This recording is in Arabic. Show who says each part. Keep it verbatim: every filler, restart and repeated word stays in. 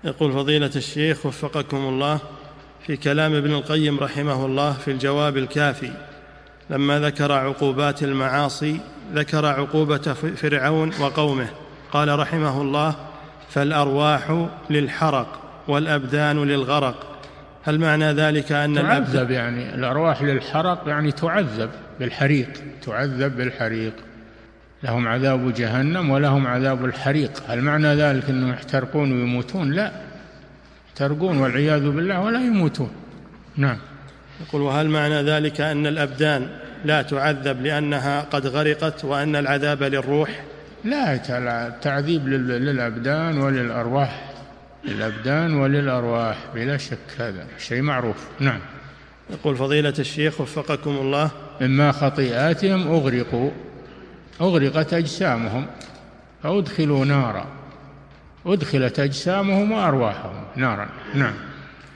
Speaker 1: يقول فضيلة الشيخ وفقكم الله، في كلام ابن القيم رحمه الله في الجواب الكافي لما ذكر عقوبات المعاصي ذكر عقوبة فرعون وقومه، قال رحمه الله: فالأرواح للحرق والأبدان للغرق. هل معنى ذلك أن
Speaker 2: تعذب؟ يعني الأرواح للحرق يعني تعذب بالحريق، تعذب بالحريق، لهم عذاب جهنم ولهم عذاب الحريق. هل معنى ذلك أنهم يحترقون ويموتون؟ لا، يحترقون والعياذ بالله ولا يموتون. نعم.
Speaker 1: يقول: وهل معنى ذلك أن الأبدان لا تعذب لأنها قد غرقت وأن العذاب للروح؟
Speaker 2: لا، التعذيب للأبدان وللأرواح، للأبدان وللأرواح بلا شك، هذا شيء معروف. نعم.
Speaker 1: يقول فضيلة الشيخ وفقكم الله:
Speaker 2: مما خطيئاتهم أغرقوا، أغرقت أجسامهم فأدخلوا نارا، أدخلت أجسامهم وأرواحهم نارا. نعم.